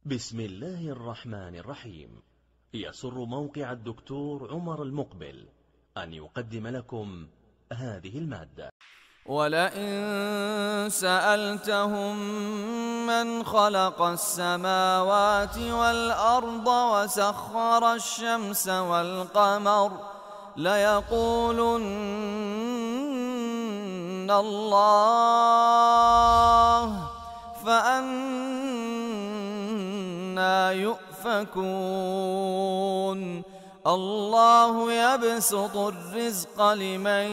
بسم الله الرحمن الرحيم. يسر موقع الدكتور عمر المقبل أن يقدم لكم هذه المادة. ولئن سألتهم من خلق السماوات والأرض وسخر الشمس والقمر ليقولن الله فأنى يؤفكون. الله يبسط الرزق لمن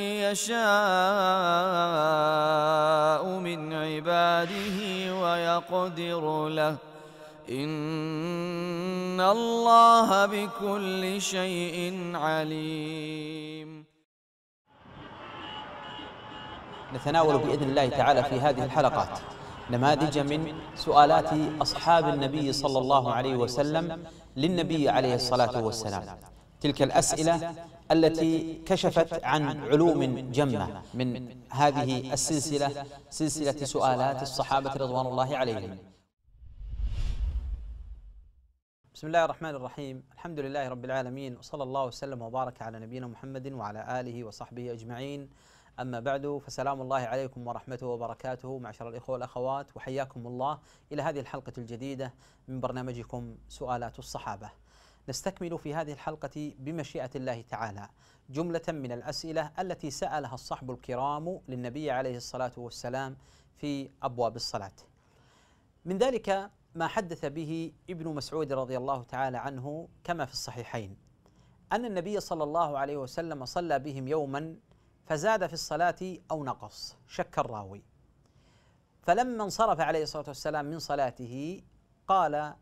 يشاء من عباده ويقدر له إن الله بكل شيء عليم. نتناول بإذن الله تعالى في هذه الحلقات نماذج من سؤالات أصحاب النبي صلى الله عليه وسلم للنبي عليه الصلاة والسلام، تلك الأسئلة التي كشفت عن علوم جمة من هذه السلسلة، سلسلة سؤالات الصحابة رضوان الله عليهم. بسم الله الرحمن الرحيم، الحمد لله رب العالمين، وصلى الله وسلم وبارك على نبينا محمد وعلى آله وصحبه أجمعين. أما بعد، فسلام الله عليكم ورحمته وبركاته معشر الإخوة والأخوات، وحياكم الله إلى هذه الحلقة الجديدة من برنامجكم سؤالات الصحابة. نستكمل في هذه الحلقة بمشيئة الله تعالى جملة من الأسئلة التي سألها الصحب الكرام للنبي عليه الصلاة والسلام في أبواب الصلاة. من ذلك ما حدث به ابن مسعود رضي الله تعالى عنه كما في الصحيحين أن النبي صلى الله عليه وسلم صلى بهم يوما فزاد في الصلاة أو نقص، شك الراوي، فلما انصرف عليه الصلاة والسلام من صلاته قال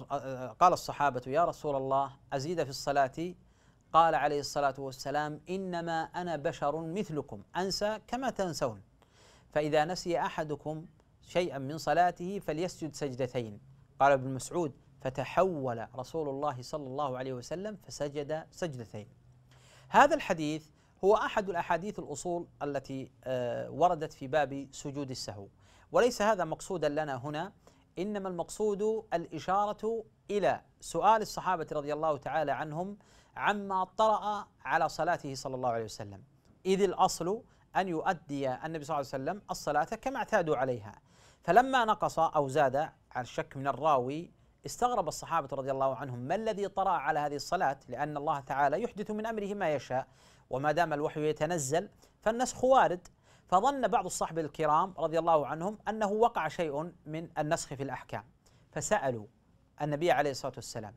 الصحابة: يا رسول الله أزيد في الصلاة؟ قال عليه الصلاة والسلام: إنما أنا بشر مثلكم أنسى كما تنسون، فإذا نسي أحدكم شيئا من صلاته فليسجد سجدتين. قال ابن مسعود: فتحول رسول الله صلى الله عليه وسلم فسجد سجدتين. هذا الحديث هو أحد الأحاديث الأصول التي وردت في باب سجود السهو، وليس هذا مقصودا لنا هنا، إنما المقصود الإشارة إلى سؤال الصحابة رضي الله تعالى عنهم عما طرأ على صلاته صلى الله عليه وسلم، إذ الأصل أن يؤدي النبي صلى الله عليه وسلم الصلاة كما اعتادوا عليها، فلما نقص أو زاد على الشك من الراوي استغرب الصحابة رضي الله عنهم ما الذي طرأ على هذه الصلاة، لأن الله تعالى يحدث من أمره ما يشاء، وما دام الوحي يتنزل فالنسخ وارد. فظن بعض الصحابة الكرام رضي الله عنهم أنه وقع شيء من النسخ في الأحكام، فسألوا النبي عليه الصلاة والسلام.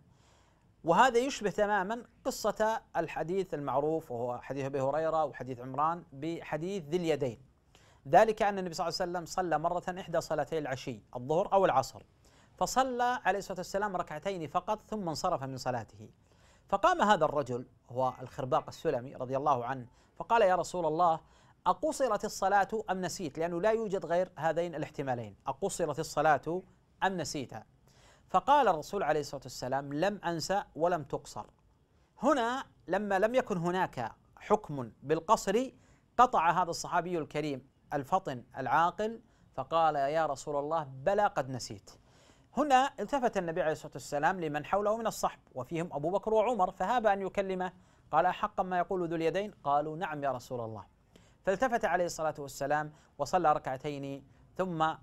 وهذا يشبه تماما قصة الحديث المعروف وهو حديث أبي هريرة وحديث عمران بحديث ذي اليدين، ذلك أن النبي صلى الله عليه وسلم صلى مرة إحدى صلاتي العشي الظهر أو العصر، فصلى عليه الصلاة والسلام ركعتين فقط ثم انصرف من صلاته، فقام هذا الرجل هو الخرباق السلمي رضي الله عنه فقال: يا رسول الله أقصرت الصلاة أم نسيت؟ لأنه لا يوجد غير هذين الاحتمالين، أقصرت الصلاة أم نسيتها؟ فقال الرسول عليه الصلاة والسلام: لم أنسى ولم تقصر. هنا لما لم يكن هناك حكم بالقصر قطع هذا الصحابي الكريم الفطن العاقل فقال: يا رسول الله بلى قد نسيت. هنا التفت النبي عليه الصلاة والسلام لمن حوله من الصحب وفيهم أبو بكر وعمر، فهاب أن يكلمه، قال: أحقا ما يقول ذو اليدين؟ قالوا: نعم يا رسول الله. فالتفت عليه الصلاة والسلام وصلى ركعتين ثم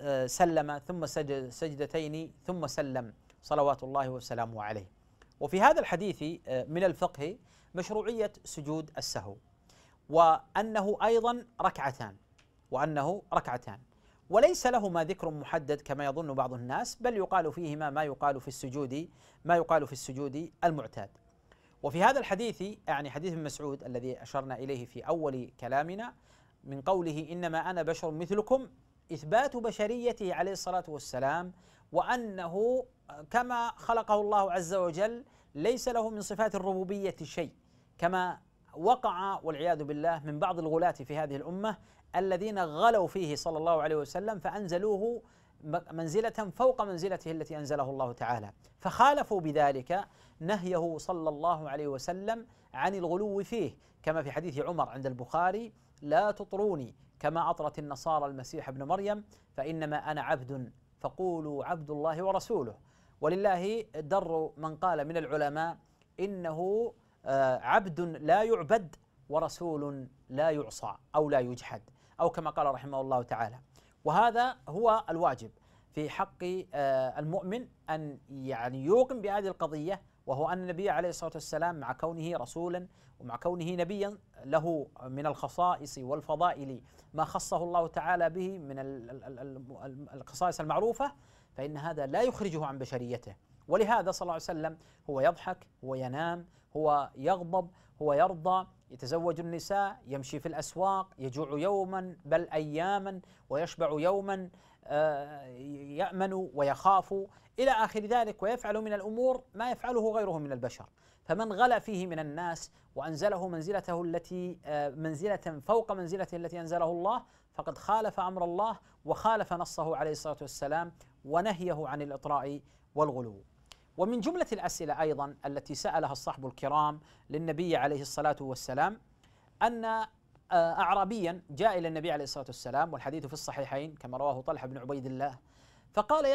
سلم ثم سجد سجدتين ثم سلم صلوات الله وسلامه عليه. وفي هذا الحديث من الفقه مشروعية سجود السهو، وأنه أيضا ركعتان، وليس لهما ذكر محدد كما يظن بعض الناس، بل يقال فيهما ما يقال في السجود المعتاد. وفي هذا الحديث يعني حديث ابن مسعود الذي أشرنا إليه في أول كلامنا من قوله: إنما أنا بشر مثلكم، إثبات بشريته عليه الصلاة والسلام، وأنه كما خلقه الله عز وجل ليس له من صفات الربوبية شيء، كما وقع والعياذ بالله من بعض الغلاة في هذه الأمة الذين غلوا فيه صلى الله عليه وسلم فأنزلوه منزلة فوق منزلته التي أنزله الله تعالى، فخالفوا بذلك نهيه صلى الله عليه وسلم عن الغلو فيه، كما في حديث عمر عند البخاري: لا تطروني كما أطرت النصارى المسيح ابن مريم، فإنما أنا عبد فقولوا عبد الله ورسوله. ولله در من قال من العلماء إنه عبد لا يعبد ورسول لا يعصى أو لا يجحد، أو كما قال رحمه الله تعالى. وهذا هو الواجب في حق المؤمن، أن يعني يوقن بهذه القضية، وهو أن النبي عليه الصلاة والسلام مع كونه رسولا ومع كونه نبيا له من الخصائص والفضائل ما خصه الله تعالى به من الخصائص المعروفة، فإن هذا لا يخرجه عن بشريته. ولهذا صلى الله عليه وسلم هو يضحك، هو ينام، هو يغضب، هو يرضى، يتزوج النساء، يمشي في الأسواق، يجوع يوما بل أياما، ويشبع يوما، يأمن ويخاف إلى آخر ذلك، ويفعل من الأمور ما يفعله غيره من البشر. فمن غلا فيه من الناس وأنزله منزلته التي منزلة فوق منزلته التي أنزله الله، فقد خالف أمر الله وخالف نصه عليه الصلاة والسلام ونهيه عن الإطراء والغلو. ومن جملة الأسئلة أيضا التي سألها الصحب الكرام للنبي عليه الصلاة والسلام أن أعرابيا جاء إلى النبي عليه الصلاة والسلام، والحديث في الصحيحين كما رواه طلحة بن عبيد الله، فقال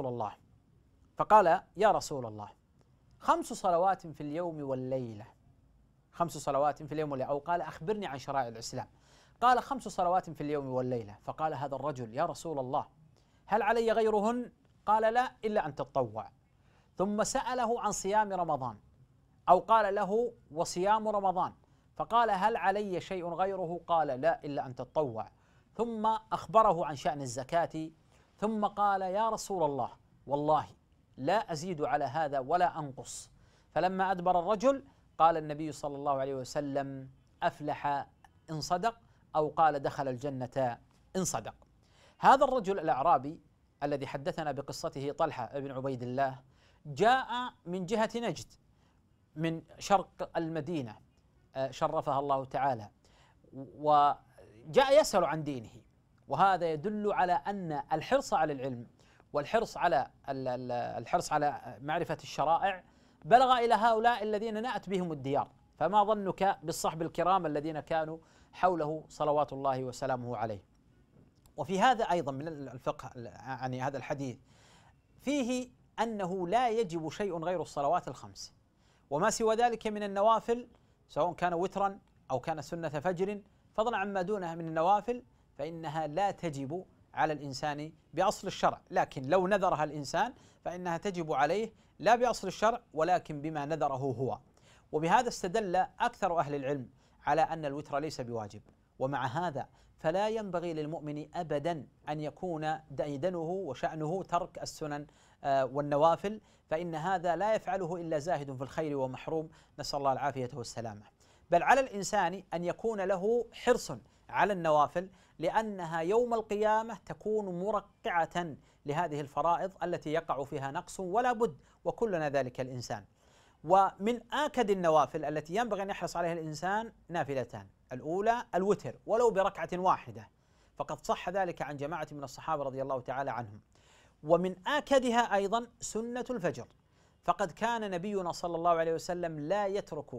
يا رسول الله 5 صلوات في اليوم والليلة، 5 صلوات في اليوم والليلة، أو قال أخبرني عن شرائع الإسلام، قال 5 صلوات في اليوم والليلة. فقال هذا الرجل يا رسول الله هل علي غيرهن؟ قال لا إلا أن تتطوع. ثم سأله عن صيام رمضان، أو قال له وصيام رمضان، فقال هل علي شيء غيره؟ قال لا إلا أن تتطوع. ثم أخبره عن شأن الزكاة، ثم قال يا رسول الله والله لا أزيد على هذا ولا أنقص. فلما أدبر الرجل قال النبي صلى الله عليه وسلم أفلح إن صدق، أو قال دخل الجنة إن صدق. هذا الرجل الأعرابي الذي حدثنا بقصته طلحة بن عبيد الله جاء من جهة نجد من شرق المدينة شرفها الله تعالى، وجاء يسأل عن دينه. وهذا يدل على أن الحرص على العلم والحرص على معرفة الشرائع بلغ إلى هؤلاء الذين نأت بهم الديار، فما ظنك بالصحب الكرام الذين كانوا حوله صلوات الله وسلامه عليه. وفي هذا أيضا من الفقه يعني هذا الحديث فيه أنه لا يجب شيء غير الصلوات الخمس، وما سوى ذلك من النوافل سواء كان وترا أو كان سنة فجر، فضلا عما دونها من النوافل، فإنها لا تجب على الإنسان بأصل الشرع، لكن لو نذرها الإنسان فإنها تجب عليه لا بأصل الشرع ولكن بما نذره هو. وبهذا استدل أكثر أهل العلم على أن الوتر ليس بواجب. ومع هذا فلا ينبغي للمؤمن أبدا أن يكون ديدنه وشأنه ترك السنن والنوافل، فإن هذا لا يفعله إلا زاهد في الخير ومحروم، نسأل الله العافية والسلامة. بل على الإنسان أن يكون له حرص على النوافل، لأنها يوم القيامة تكون مرقعة لهذه الفرائض التي يقع فيها نقص ولا بد، وكلنا ذلك الإنسان. ومن آكد النوافل التي ينبغي أن يحرص عليها الإنسان نافلتان: الأولى الوتر ولو بركعة واحدة، فقد صح ذلك عن جماعة من الصحابة رضي الله تعالى عنهم. ومن آكدها أيضا سنة الفجر، فقد كان نبينا صلى الله عليه وسلم لا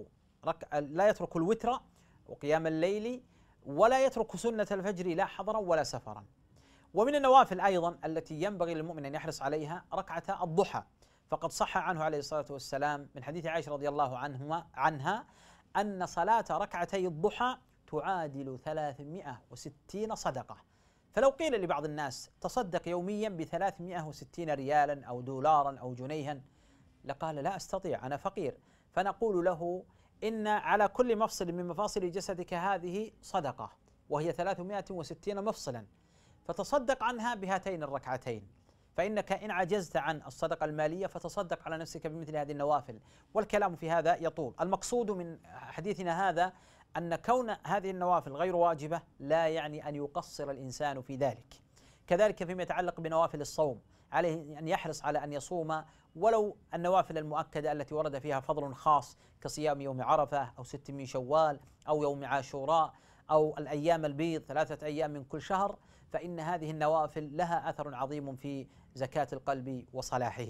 يترك الوتر وقيام الليل، ولا يترك سنة الفجر لا حضرا ولا سفرا. ومن النوافل أيضا التي ينبغي للمؤمن أن يحرص عليها ركعة الضحى، فقد صح عنه عليه الصلاة والسلام من حديث عائشة رضي الله عنها أن صلاة ركعتي الضحى تعادل 360 صدقة. فلو قيل لبعض الناس تصدق يوميا ب360 ريالا أو دولارا أو جنيها، لقال لا أستطيع أنا فقير. فنقول له إن على كل مفصل من مفاصل جسدك هذه صدقة، وهي 360 مفصلا، فتصدق عنها بهاتين الركعتين. فإنك إن عجزت عن الصدقة المالية فتصدق على نفسك بمثل هذه النوافل. والكلام في هذا يطول. المقصود من حديثنا هذا أن كون هذه النوافل غير واجبة لا يعني أن يقصر الإنسان في ذلك. كذلك فيما يتعلق بنوافل الصوم، عليه أن يحرص على أن يصوم ولو النوافل المؤكدة التي ورد فيها فضل خاص كصيام يوم عرفة أو 6 من شوال أو يوم عاشوراء أو الأيام البيض 3 أيام من كل شهر، فإن هذه النوافل لها أثر عظيم في زكاة القلب وصلاحه.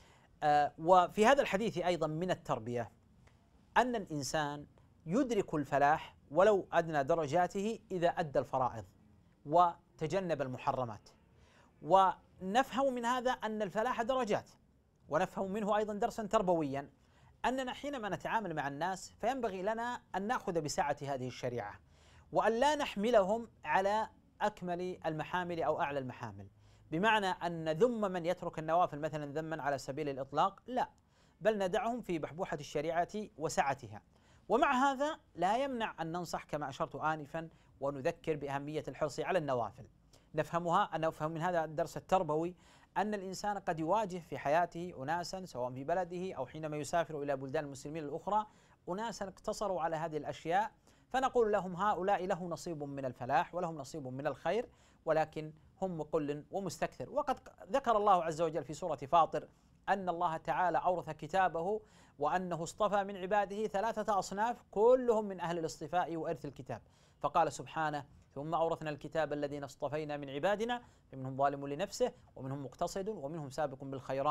وفي هذا الحديث أيضا من التربية أن الإنسان يدرك الفلاح ولو أدنى درجاته إذا أدى الفرائض وتجنب المحرمات. نفهم من هذا أن الفلاح درجات، ونفهم منه أيضا درسا تربويا، أننا حينما نتعامل مع الناس فينبغي لنا أن نأخذ بسعة هذه الشريعة، وأن لا نحملهم على أكمل المحامل أو أعلى المحامل، بمعنى أن نذم من يترك النوافل مثلا ذما على سبيل الإطلاق، لا، بل ندعهم في بحبوحة الشريعة وسعتها. ومع هذا لا يمنع أن ننصح كما أشرت آنفا ونذكر بأهمية الحرص على النوافل. نفهم من هذا الدرس التربوي أن الإنسان قد يواجه في حياته أناسا سواء في بلده أو حينما يسافر إلى بلدان المسلمين الأخرى أناسا اقتصروا على هذه الأشياء، فنقول لهم هؤلاء له نصيب من الفلاح ولهم نصيب من الخير، ولكن هم مقل ومستكثر. وقد ذكر الله عز وجل في سورة فاطر أن الله تعالى أورث كتابه وأنه اصطفى من عباده 3 أصناف كلهم من أهل الاصطفاء وإرث الكتاب، فقال سبحانه: ثم أورثنا الكتاب الذين اصطفينا من عبادنا فمنهم ظالم لنفسه ومنهم مقتصد ومنهم سابق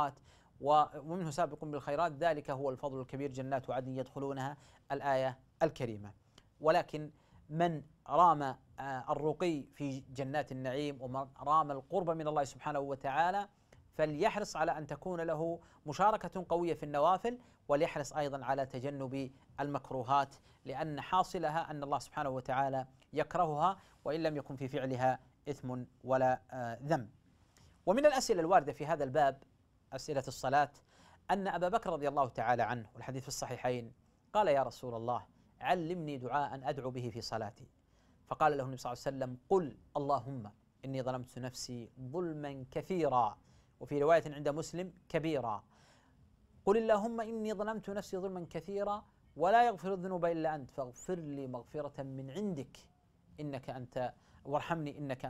بالخيرات ذلك هو الفضل الكبير جنات عدن يدخلونها، الآية الكريمة. ولكن من رام الرقي في جنات النعيم ومن رام القرب من الله سبحانه وتعالى فليحرص على أن تكون له مشاركة قوية في النوافل، وليحرص أيضا على تجنب المكروهات، لأن حاصلها أن الله سبحانه وتعالى يكرهها وإن لم يكن في فعلها إثم ولا ذنب. ومن الأسئلة الواردة في هذا الباب أسئلة الصلاة أن أبا بكر رضي الله تعالى عنه والحديث في الصحيحين قال: يا رسول الله علمني دعاء أدعو به في صلاتي، فقال له النبي صلى الله عليه وسلم: قل اللهم إني ظلمت نفسي ظلما كثيرا، وفي رواية عند مسلم كبيرا. قل اللهم إني ظلمت نفسي ظلما كثيرا ولا يغفر الذنوب إلا أنت فاغفر لي مغفرة من عندك وارحمني إنك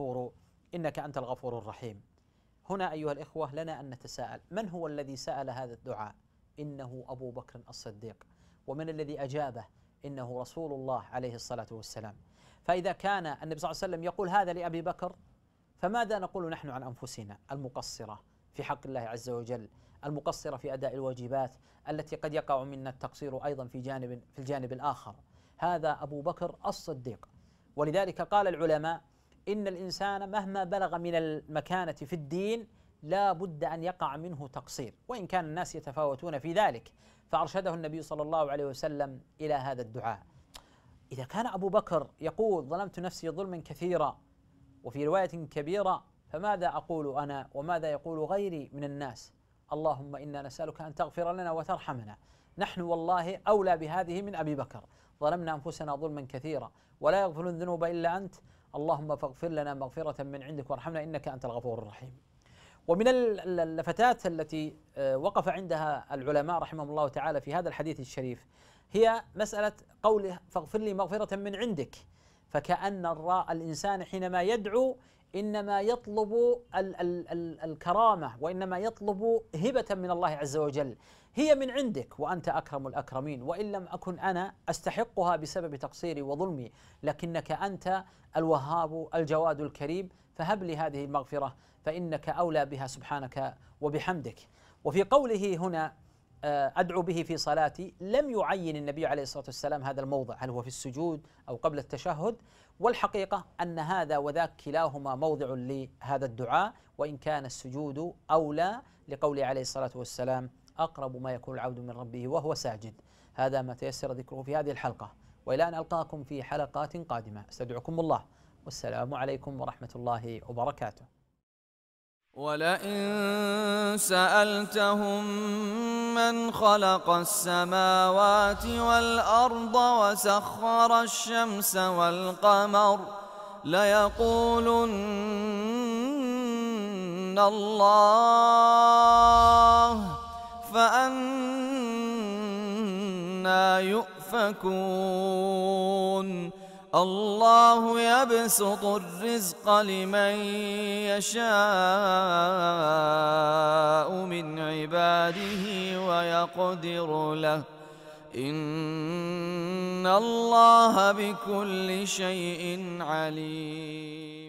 أنت الغفور الرحيم. هنا أيها الإخوة لنا أن نتساءل: من هو الذي سأل هذا الدعاء؟ إنه أبو بكر الصديق. ومن الذي أجابه؟ إنه رسول الله عليه الصلاة والسلام. فإذا كان النبي صلى الله عليه وسلم يقول هذا لأبي بكر، فماذا نقول نحن عن أنفسنا المقصرة في حق الله عز وجل، المقصرة في أداء الواجبات التي قد يقع منا التقصير أيضا في الجانب الآخر؟ هذا أبو بكر الصديق. ولذلك قال العلماء: إن الإنسان مهما بلغ من المكانة في الدين لا بد أن يقع منه تقصير، وإن كان الناس يتفاوتون في ذلك، فأرشده النبي صلى الله عليه وسلم إلى هذا الدعاء. إذا كان أبو بكر يقول ظلمت نفسي ظلما كثيرا وفي رواية كبيرة، فماذا أقول أنا وماذا يقول غيري من الناس؟ اللهم إنا نسألك أن تغفر لنا وترحمنا. نحن والله أولى بهذه من أبي بكر، ظلمنا أنفسنا ظلما كثيرا ولا يغفر الذنوب إلا أنت، اللهم فاغفر لنا مغفرة من عندك وارحمنا إنك أنت الغفور الرحيم. ومن اللفتات التي وقف عندها العلماء رحمهم الله تعالى في هذا الحديث الشريف هي مسألة قوله فاغفر لي مغفرة من عندك، فكأن الإنسان حينما يدعو إنما يطلب الكرامة وإنما يطلب هبة من الله عز وجل، هي من عندك وأنت أكرم الأكرمين، وإن لم أكن أنا أستحقها بسبب تقصيري وظلمي، لكنك أنت الوهاب الجواد الكريم، فهب لي هذه المغفرة فإنك أولى بها سبحانك وبحمدك. وفي قوله هنا أدعو به في صلاتي لم يعين النبي عليه الصلاة والسلام هذا الموضع، هل هو في السجود أو قبل التشهد، والحقيقة أن هذا وذاك كلاهما موضع لهذا الدعاء، وإن كان السجود أولى لقوله عليه الصلاة والسلام أقرب ما يكون العبد من ربه وهو ساجد. هذا ما تيسر ذكره في هذه الحلقة، وإلى أن ألقاكم في حلقات قادمة استودعكم الله، والسلام عليكم ورحمة الله وبركاته. ولئن سألتهم من خلق السماوات والأرض وسخر الشمس والقمر ليقولن الله فأنى يؤفكون. الله يبسط الرزق لمن يشاء من عباده ويقدر له إن الله بكل شيء عليم.